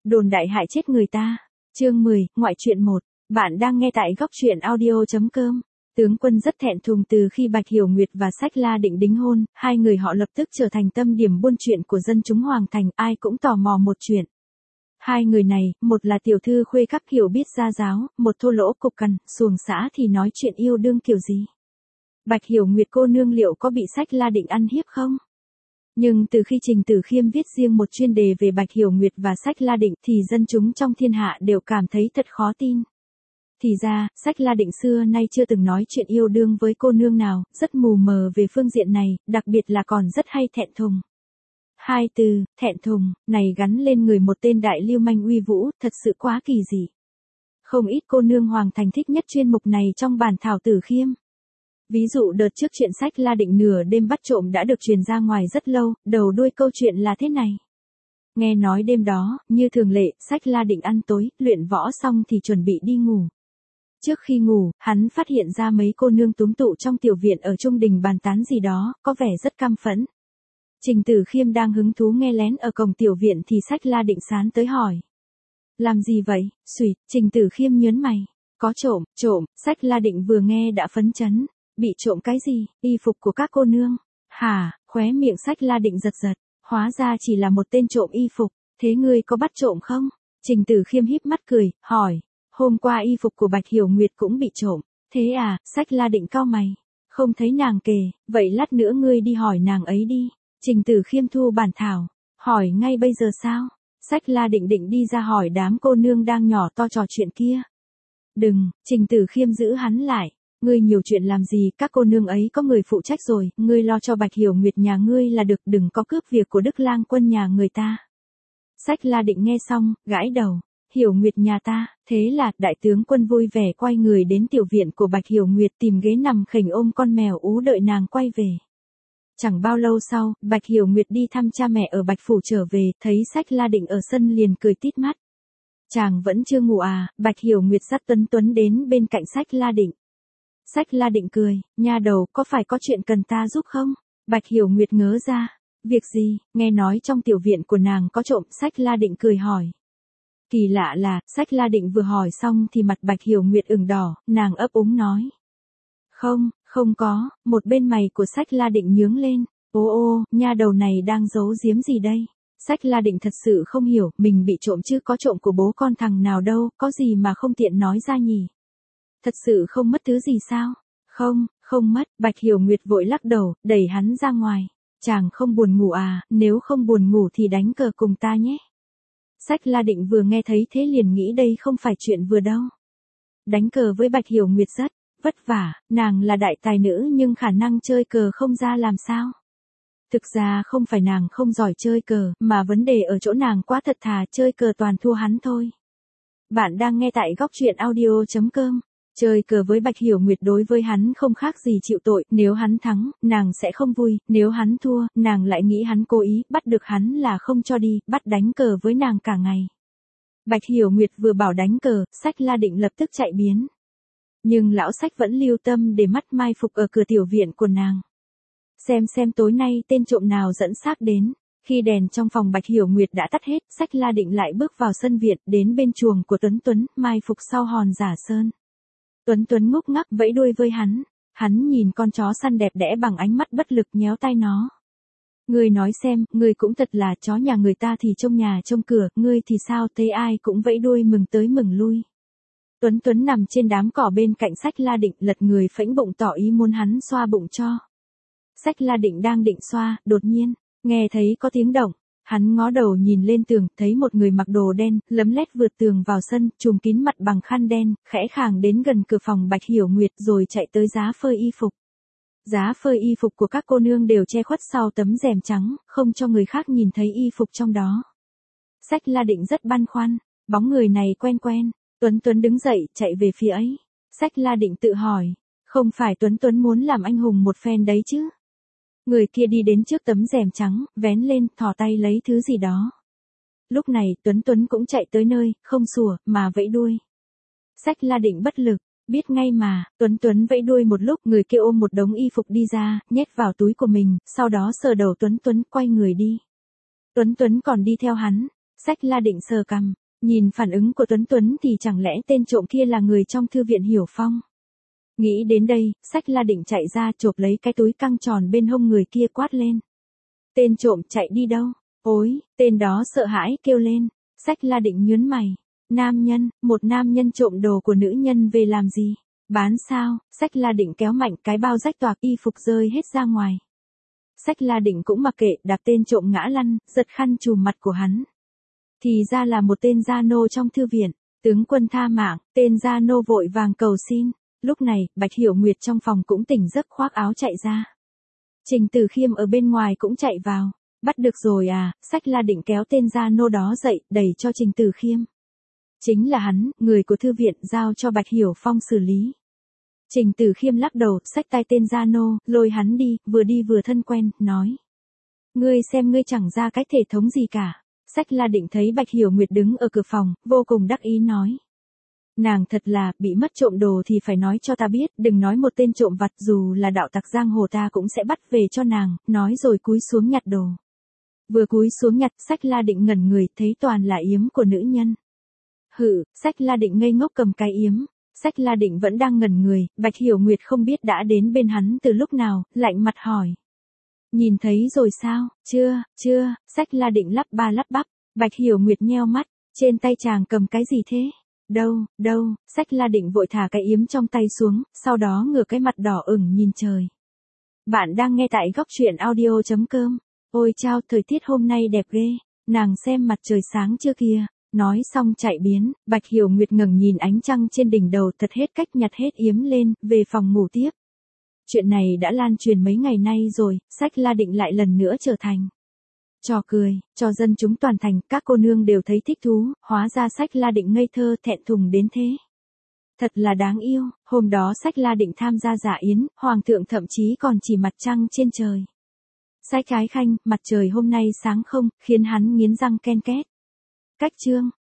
Đồn đại hại chết người ta. Chương 10, ngoại truyện 1. Bạn đang nghe tại góc truyện audio.com. Tướng quân rất thẹn thùng từ khi Bạch Hiểu Nguyệt và Sách La Định đính hôn, hai người họ lập tức trở thành tâm điểm buôn chuyện của dân chúng Hoàng Thành, ai cũng tò mò một chuyện. Hai người này, một là tiểu thư khuê các hiểu biết gia giáo, một thô lỗ cục cằn, xuồng xã thì nói chuyện yêu đương kiểu gì. Bạch Hiểu Nguyệt cô nương liệu có bị Sách La Định ăn hiếp không? Nhưng từ khi Trình Tử Khiêm viết riêng một chuyên đề về Bạch Hiểu Nguyệt và Sách La Định thì dân chúng trong thiên hạ đều cảm thấy thật khó tin. Thì ra, Sách La Định xưa nay chưa từng nói chuyện yêu đương với cô nương nào, rất mù mờ về phương diện này, đặc biệt là còn rất hay thẹn thùng. Hai từ, thẹn thùng, này gắn lên người một tên đại lưu manh uy vũ, thật sự quá kỳ dị. Không ít cô nương Hoàng Thành thích nhất chuyên mục này trong bản thảo Tử Khiêm. Ví dụ đợt trước chuyện Sách La Định nửa đêm bắt trộm đã được truyền ra ngoài rất lâu, đầu đuôi câu chuyện là thế này. Nghe nói đêm đó, như thường lệ, Sách La Định ăn tối, luyện võ xong thì chuẩn bị đi ngủ. Trước khi ngủ, hắn phát hiện ra mấy cô nương túm tụ trong tiểu viện ở trung đình bàn tán gì đó, có vẻ rất căm phẫn. Trình Tử Khiêm đang hứng thú nghe lén ở cổng tiểu viện thì Sách La Định sán tới hỏi. Làm gì vậy? Xùi, Trình Tử Khiêm nhớn mày. Có trộm, Sách La Định vừa nghe đã phấn chấn. Bị trộm cái gì? Y phục của các cô nương. Hả? Khóe miệng Sách La Định giật giật. Hóa ra chỉ là một tên trộm y phục. Thế ngươi có bắt trộm không? Trình Tử Khiêm híp mắt cười, hỏi. Hôm qua y phục của Bạch Hiểu Nguyệt cũng bị trộm. Thế à? Sách La Định cau mày. Không thấy nàng kể, vậy lát nữa ngươi đi hỏi nàng ấy đi. Trình Tử Khiêm thu bản thảo. Hỏi ngay bây giờ sao? Sách La Định định đi ra hỏi đám cô nương đang nhỏ to trò chuyện kia. Đừng, Trình Tử Khiêm giữ hắn lại. Ngươi nhiều chuyện làm gì, các cô nương ấy có người phụ trách rồi, ngươi lo cho Bạch Hiểu Nguyệt nhà ngươi là được, đừng có cướp việc của Đức Lang Quân nhà người ta. Sách La Định nghe xong, gãi đầu. Hiểu Nguyệt nhà ta, thế là, đại tướng quân vui vẻ quay người đến tiểu viện của Bạch Hiểu Nguyệt tìm ghế nằm khỉnh ôm con mèo ú đợi nàng quay về. Chẳng bao lâu sau, Bạch Hiểu Nguyệt đi thăm cha mẹ ở Bạch Phủ trở về, thấy Sách La Định ở sân liền cười tít mắt. Chàng vẫn chưa ngủ à? Bạch Hiểu Nguyệt dắt Tuấn đến bên cạnh Sách La Định. Sách La Định cười, nha đầu, có phải có chuyện cần ta giúp không? Bạch Hiểu Nguyệt ngớ ra. Việc gì? Nghe nói trong tiểu viện của nàng có trộm. Sách La Định cười hỏi. Kỳ lạ là, Sách La Định vừa hỏi xong thì mặt Bạch Hiểu Nguyệt ửng đỏ, nàng ấp úng nói. Không có, một bên mày của Sách La Định nhướng lên. Ô, nha đầu này đang giấu giếm gì đây? Sách La Định thật sự không hiểu, mình bị trộm chứ có trộm của bố con thằng nào đâu, có gì mà không tiện nói ra nhỉ? Thật sự không mất thứ gì sao? Không mất, Bạch Hiểu Nguyệt vội lắc đầu, đẩy hắn ra ngoài. Chàng không buồn ngủ à, nếu không buồn ngủ thì đánh cờ cùng ta nhé. Sách La Định vừa nghe thấy thế liền nghĩ đây không phải chuyện vừa đâu. Đánh cờ với Bạch Hiểu Nguyệt rất vất vả, nàng là đại tài nữ nhưng khả năng chơi cờ không ra làm sao. Thực ra không phải nàng không giỏi chơi cờ, mà vấn đề ở chỗ nàng quá thật thà, chơi cờ toàn thua hắn thôi. Bạn đang nghe tại góc truyện audio.com. Chơi cờ với Bạch Hiểu Nguyệt đối với hắn không khác gì chịu tội, nếu hắn thắng, nàng sẽ không vui, nếu hắn thua, nàng lại nghĩ hắn cố ý, bắt được hắn là không cho đi, bắt đánh cờ với nàng cả ngày. Bạch Hiểu Nguyệt vừa bảo đánh cờ, Sách La Định lập tức chạy biến. Nhưng lão Sách vẫn lưu tâm để mắt mai phục ở cửa tiểu viện của nàng. Xem tối nay tên trộm nào dẫn xác đến. Khi đèn trong phòng Bạch Hiểu Nguyệt đã tắt hết, Sách La Định lại bước vào sân viện, đến bên chuồng của Tuấn, mai phục sau hòn giả sơn. Tuấn ngốc ngắc vẫy đuôi với hắn nhìn con chó săn đẹp đẽ bằng ánh mắt bất lực nhéo tay nó. Ngươi nói xem, ngươi cũng thật là chó nhà người ta thì trông nhà trông cửa, ngươi thì sao, thấy ai cũng vẫy đuôi mừng tới mừng lui. Tuấn nằm trên đám cỏ bên cạnh Sách La Định lật người phễnh bụng tỏ ý muốn hắn xoa bụng cho. Sách La Định đang định xoa, đột nhiên, nghe thấy có tiếng động. Hắn ngó đầu nhìn lên tường, thấy một người mặc đồ đen, lấm lét vượt tường vào sân, trùm kín mặt bằng khăn đen, khẽ khàng đến gần cửa phòng Bạch Hiểu Nguyệt rồi chạy tới giá phơi y phục. Giá phơi y phục của các cô nương đều che khuất sau tấm rèm trắng, không cho người khác nhìn thấy y phục trong đó. Sách La Định rất băn khoăn, bóng người này quen. Tuấn đứng dậy, chạy về phía ấy. Sách La Định tự hỏi, không phải Tuấn muốn làm anh hùng một phen đấy chứ? Người kia đi đến trước tấm rèm trắng, vén lên, thò tay lấy thứ gì đó. Lúc này, Tuấn cũng chạy tới nơi, không sủa, mà vẫy đuôi. Sách La Định bất lực, biết ngay mà, Tuấn vẫy đuôi một lúc, người kia ôm một đống y phục đi ra, nhét vào túi của mình, sau đó sờ đầu Tuấn, quay người đi. Tuấn còn đi theo hắn. Sách La Định sờ cằm, nhìn phản ứng của Tuấn Tuấn thì chẳng lẽ tên trộm kia là người trong thư viện Hiểu Phong. Nghĩ đến đây, Sách La Định chạy ra chộp lấy cái túi căng tròn bên hông người kia quát lên. Tên trộm chạy đi đâu? Ôi, tên đó sợ hãi kêu lên. Sách La Định nhướng mày. Nam nhân, một nam nhân trộm đồ của nữ nhân về làm gì? Bán sao? Sách La Định kéo mạnh cái bao rách toạc y phục rơi hết ra ngoài. Sách La Định cũng mặc kệ, đạp tên trộm ngã lăn, giật khăn trùm mặt của hắn. Thì ra là một tên gia nô trong thư viện. Tướng quân tha mạng, tên gia nô vội vàng cầu xin. Lúc này, Bạch Hiểu Nguyệt trong phòng cũng tỉnh giấc khoác áo chạy ra. Trình Tử Khiêm ở bên ngoài cũng chạy vào. Bắt được rồi à? Sách La Định kéo tên gia nô đó dậy, đẩy cho Trình Tử Khiêm. Chính là hắn, người của thư viện, giao cho Bạch Hiểu Phong xử lý. Trình Tử Khiêm lắc đầu, xách tay tên gia nô, lôi hắn đi vừa thân quen, nói. Ngươi xem ngươi chẳng ra cái thể thống gì cả. Sách La Định thấy Bạch Hiểu Nguyệt đứng ở cửa phòng, vô cùng đắc ý nói. Nàng thật là, bị mất trộm đồ thì phải nói cho ta biết, đừng nói một tên trộm vặt, dù là đạo tặc giang hồ ta cũng sẽ bắt về cho nàng, nói rồi cúi xuống nhặt đồ. Vừa cúi xuống nhặt, Sách La Định ngẩn người, thấy toàn là yếm của nữ nhân. Hự, Sách La Định ngây ngốc cầm cái yếm. Sách La Định vẫn đang ngẩn người, Bạch Hiểu Nguyệt không biết đã đến bên hắn từ lúc nào, lạnh mặt hỏi. Nhìn thấy rồi sao? Chưa, Sách La Định lắp ba lắp bắp. Bạch Hiểu Nguyệt nheo mắt, trên tay chàng cầm cái gì thế? Đâu, Sách La Định vội thả cái yếm trong tay xuống, sau đó ngửa cái mặt đỏ ửng nhìn trời. Bạn đang nghe tại góc truyện audio.com. Ôi chao, thời tiết hôm nay đẹp ghê, nàng xem mặt trời sáng chưa kìa. Nói xong chạy biến, Bạch Hiểu Nguyệt ngẩng nhìn ánh trăng trên đỉnh đầu, thật hết cách nhặt hết yếm lên, về phòng ngủ tiếp. Chuyện này đã lan truyền mấy ngày nay rồi, Sách La Định lại lần nữa trở thành trò cười, cho dân chúng toàn thành, các cô nương đều thấy thích thú, hóa ra Sách La Định ngây thơ thẹn thùng đến thế. Thật là đáng yêu, hôm đó Sách La Định tham gia dạ yến, hoàng thượng thậm chí còn chỉ mặt trăng trên trời. Sách Ái Khanh, mặt trời hôm nay sáng không, khiến hắn nghiến răng ken két. Cách chương